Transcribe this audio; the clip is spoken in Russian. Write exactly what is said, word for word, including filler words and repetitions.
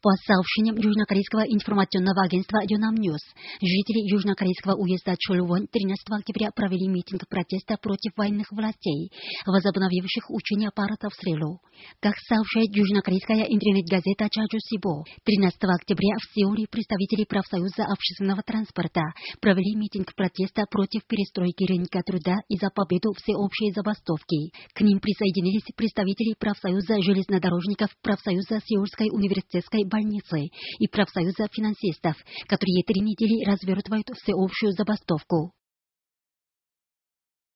По сообщениям южнокорейского информационного агентства Yonhap News, жители южнокорейского уезда Чолвон тринадцатого октября провели митинг протеста против военных властей, возобновивших учения парада в среду. Как сообщает южнокорейская интернет-газета Чажу Сибо, тринадцатого октября в Сеуле представители профсоюза общественного транспорта провели митинг протеста против перестройки рынка труда и за победу всеобщей забастовки. К ним присоединились представители профсоюза железнодорожников, профсоюза Сеульской университетской больницы и профсоюза финансистов, которые три недели развертывают всеобщую забастовку.